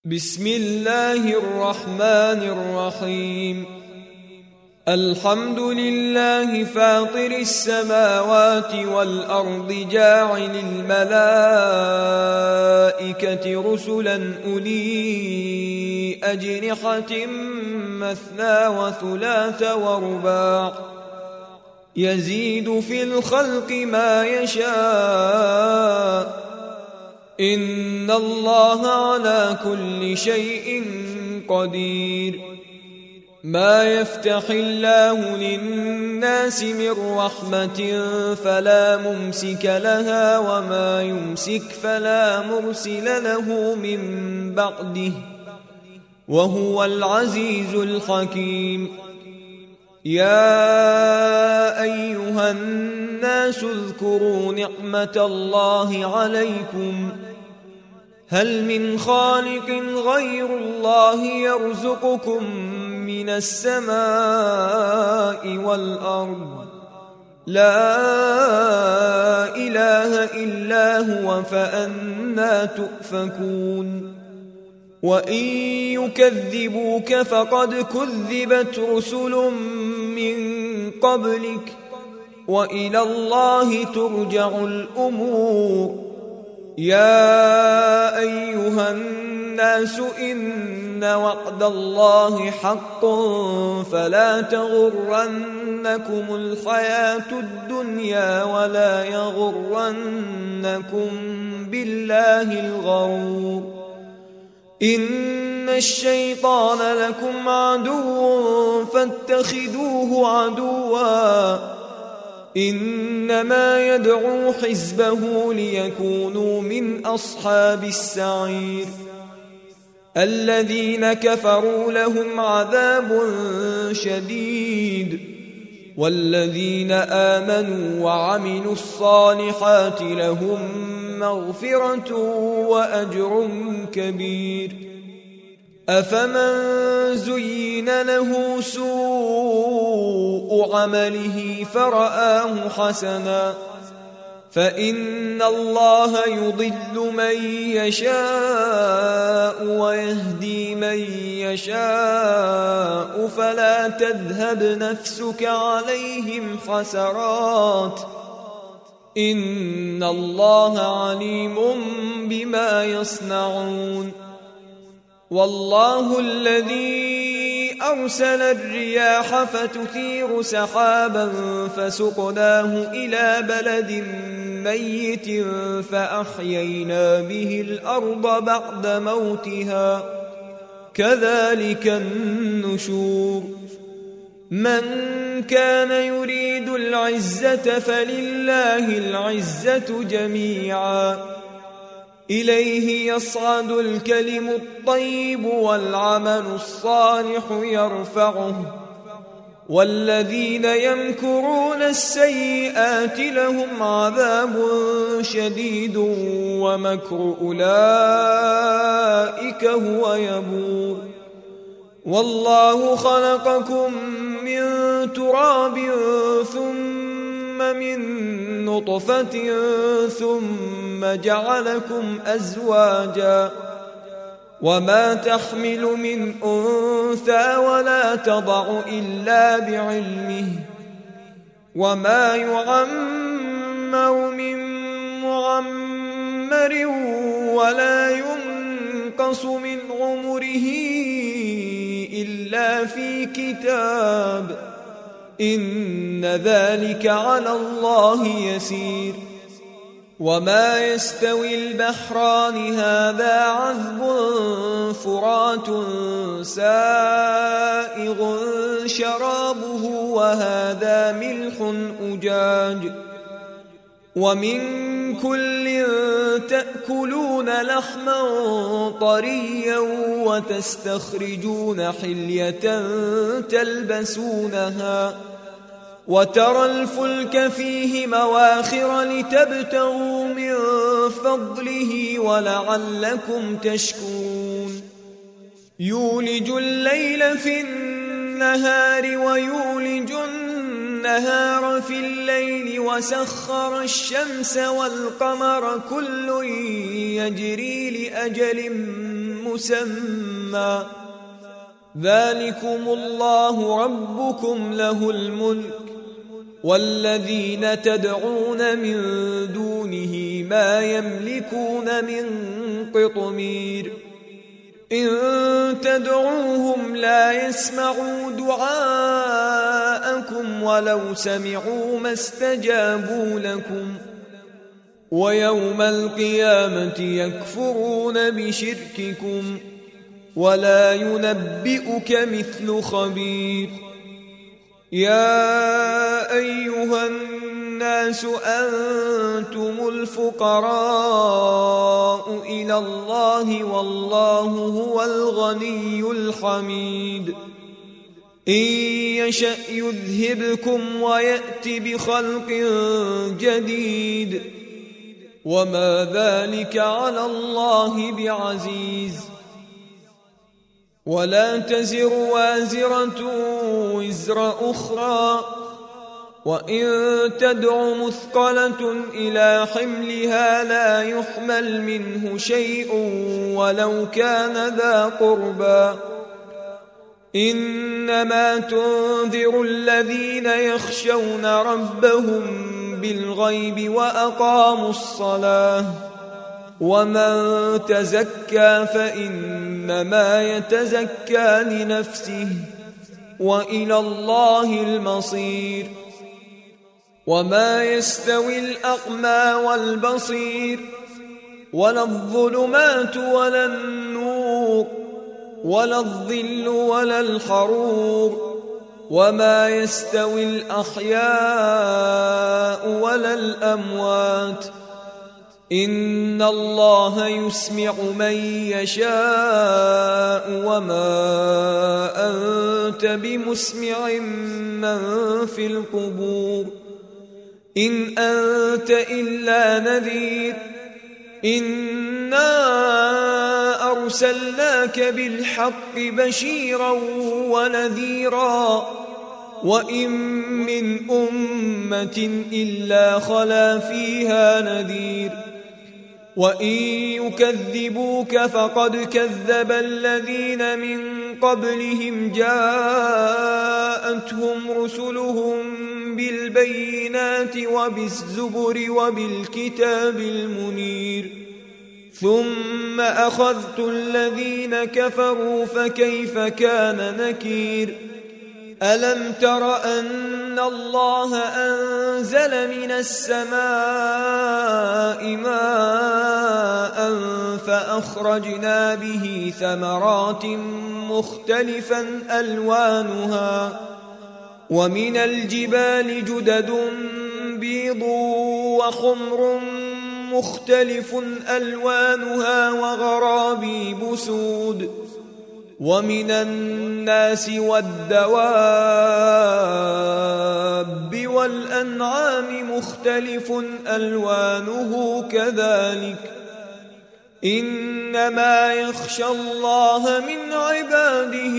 بسم الله الرحمن الرحيم. الحمد لله فاطر السماوات والأرض جاعل الملائكة رسلا أولي أجنحة مثنى وثلاث ورباع يزيد في الخلق ما يشاء إن الله على كل شيء قدير. ما يفتح الله للناس من رحمة فلا ممسك لها وما يمسك فلا مرسل له من بعده وهو العزيز الحكيم. يا أيها الناس اذكروا نعمة الله عليكم هل من خالق غير الله يرزقكم من السماء والأرض لا إله إلا هو فأنى تؤفكون. وإن يكذبوك فقد كذبت رسل من قبلك وإلى الله ترجع الأمور. يا أيها الناس إن وعد الله حق فلا تغرنكم الحياة الدنيا ولا يغرنكم بالله الغرور. إن الشيطان لكم عدو فاتخذوه عدوا إنما يدعو حزبه ليكونوا من أصحاب السعير. الذين كفروا لهم عذاب شديد والذين آمنوا وعملوا الصالحات لهم مغفرة وأجر كبير. أفمن زين له سوء عمله فرآه حسنا فإن الله يضل من يشاء ويهدي من يشاء فلا تذهب نفسك عليهم حسرات إن الله عليم بما يصنعون. والله الذي أرسل الرياح فتثير سحابا فسقناه إلى بلد ميت فأحيينا به الأرض بعد موتها كذلك النشور. من كان يريد العزة فلله العزة جميعا إليه يصعد الكلم الطيب والعمل الصالح يرفعه والذين يمكرون السيئات لهم عذاب شديد ومكر أولئك هو يبور. والله خلقكم من تراب ثم من نطفة ثم جعلكم أزواجا وما تحمل من أنثى ولا تضع إلا بعلمه وما يعمر من معمر ولا ينقص من عمره إلا في كتاب إن ذلك على الله يسير. وما يستوي البحران هذا عذب فرات سائغ شرابه وهذا ملح أجاج ومن كل تأكلون لحما طريا وتستخرجون حلية تلبسونها وترى الفلك فيه مواخر لتبتغوا من فضله ولعلكم تشكرون. يولج الليل في النهار ويولج النهار في الليل وسخر الشمس والقمر كل يجري لأجل مسمى ذلكم الله ربكم له الملك والذين تدعون من دونه ما يملكون من قطمير إن تدعوهم لا يسمعوا دعاءكم ولو سمعوا ما استجابوا لكم ويوم القيامة يكفرون بشرككم ولا ينبئك مثل خبير يا أيها الناس أنتم الفقراء إلى الله والله هو الغني الحميد إن يشأ يذهبكم ويأت بخلق جديد وما ذلك على الله بعزيز ولا تزر وازرة وزر أخرى وإن تدع مثقلة إلى حملها لا يحمل منه شيء ولو كان ذا قربى إنما تنذر الذين يخشون ربهم بالغيب وأقاموا الصلاة ومن تزكى فإنما يتزكى لنفسه وإلى الله المصير وما يستوي الأعمى والبصير ولا الظلمات ولا النور ولا الظل ولا الحرور وما يستوي الأحياء ولا الأموات إن الله يسمع من يشاء وما أنت بمسمع من في القبور إن أنت إلا نذير إنا أرسلناك بالحق بشيرا ونذيرا وإن من أمة إلا خلا فيها نذير وإن يكذبوك فقد كذب الذين من قبلهم جاءتهم رسلهم بالبينات وبالزبر وبالكتاب المنير ثم أخذت الذين كفروا فكيف كان نكير ألم تر أن الله أنزل من السماء ماء فأخرجنا به ثمرات مختلفا ألوانها ومن الجبال جدد بيض وحمر مختلف ألوانها وغرابيب سود ومن الناس والدواب والأنعام مختلف ألوانه كذلك إنما يخشى الله من عباده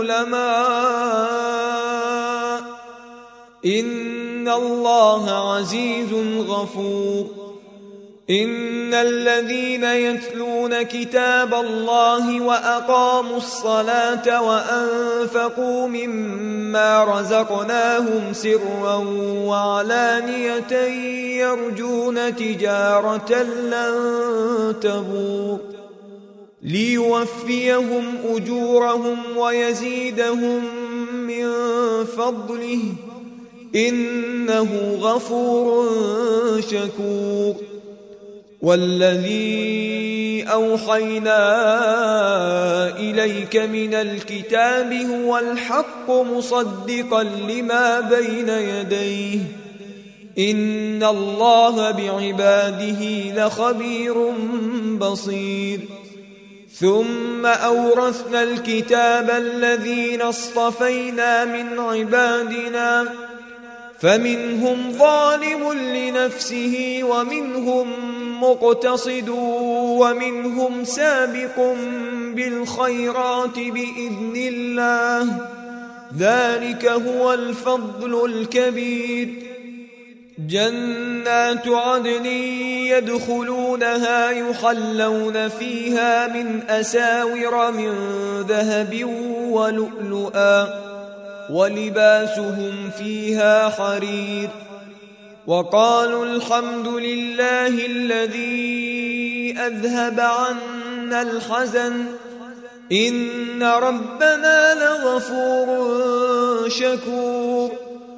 العلماء إن الله عزيز غفور إن الذين يتلون كتاب الله وأقاموا الصلاة وأنفقوا مما رزقناهم سرا وعلانية يرجون تجارة لن تبور ليوفيهم أجورهم ويزيدهم من فضله إنه غفور شكور والذي أوحينا إليك من الكتاب هو الحق مصدقا لما بين يديه إن الله بعباده لخبير بصير ثم أورثنا الكتاب الذين اصطفينا من عبادنا فمنهم ظالم لنفسه ومنهم مقتصد ومنهم سابق بالخيرات بإذن الله ذلك هو الفضل الكبير جنات عدن يدخلونها يحلون فيها من أساور من ذهب ولؤلؤا ولباسهم فيها حرير وقالوا الحمد لله الذي أذهب عنا الحزن إن ربنا لغفور شكور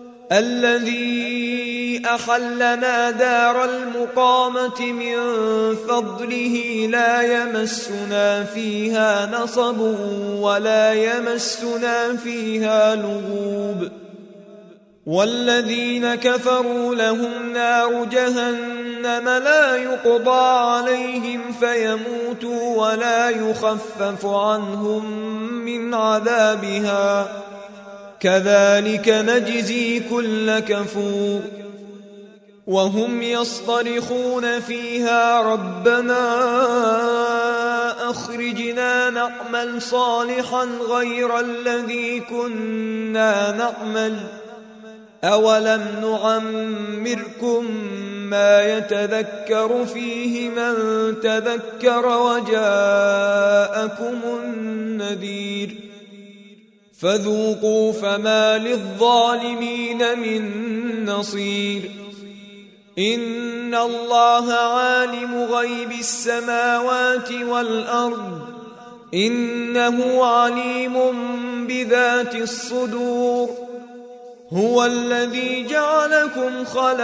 الذي أحلنا دار المقامة من فضله لا يمسنا فيها نصب ولا يمسنا فيها لغوب والذين كفروا لهم نار جهنم لا يقضى عليهم فيموتوا ولا يخفف عنهم من عذابها كذلك نجزي كل كفور وهم يصطرخون فيها ربنا أخرجنا نعمل صالحا غير الذي كنا نعمل أولم نعمركم ما يتذكر فيه من تذكر وجاءكم النذير فذوقوا فما للظالمين من نصير إن الله عالم غيب السماوات والأرض إنه عليم بذات الصدور هو الذي جعلكم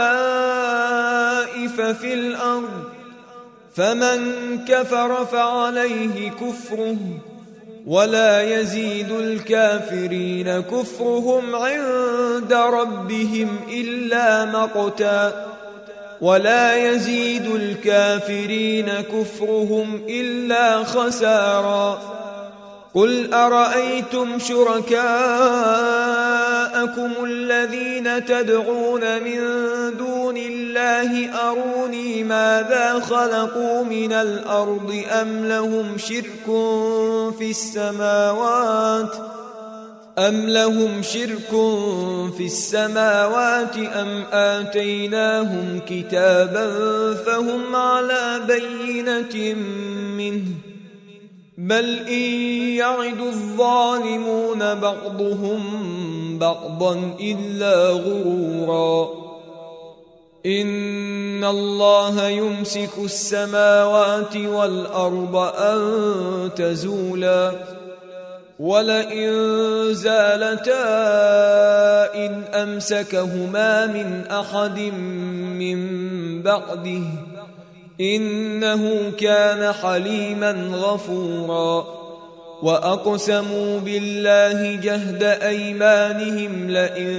خلائف في الأرض فمن كفر فعليه كفره ولا يزيد الكافرين كفرهم عند ربهم إلا مقتا ولا يزيد الكافرين كفرهم إلا خسارا قل أرأيتم شركاءكم الذين تدعون من دون الله أروني ماذا خلقوا من الأرض أم لهم شرك في السماوات أم آتيناهم كتابا فهم على بينة منه بل إن يعد الظالمون بعضهم بعضا إلا غرورا إن الله يمسك السماوات والأرض أن تزولا ولئن زالتا إن أمسكهما من أحد من بعده إنه كان حليما غفورا وأقسموا بالله جهد أيمانهم لئن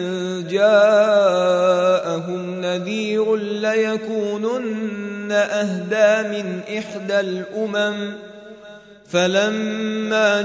جاءهم نذير ليكونن أهدى من إحدى الأمم فلما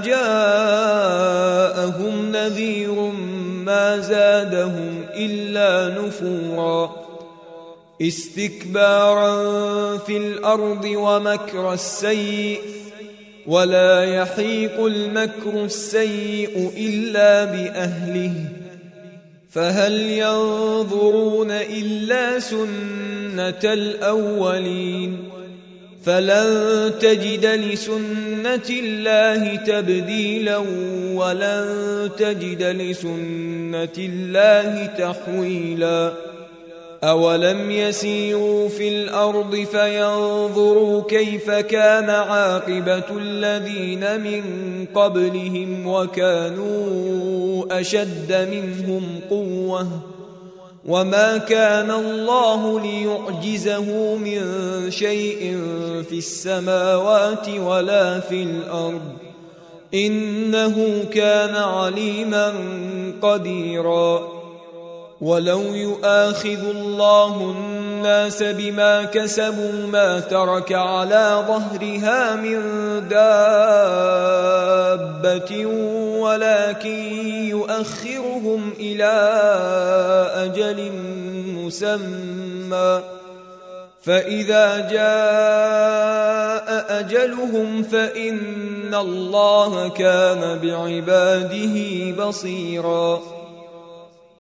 جاءهم نذير ما زادهم إلا نفورا استكبارا في الأرض ومكر السيء ولا يحيق المكر السيء إلا بأهله فهل ينظرون إلا سنة الأولين فلن تجد لسنة الله تبديلا ولن تجد لسنة الله تحويلا أولم يسيروا في الأرض فينظروا كيف كان عاقبة الذين من قبلهم وكانوا أشد منهم قوة وما كان الله ليعجزه من شيء في السماوات ولا في الأرض إنه كان عليما قديرا ولو يؤاخذ الله الناس بما كسبوا ما ترك على ظهرها من دابة ولكن يؤخرهم إلى أجل مسمى فإذا جاء أجلهم فإن الله كان بعباده بصيرا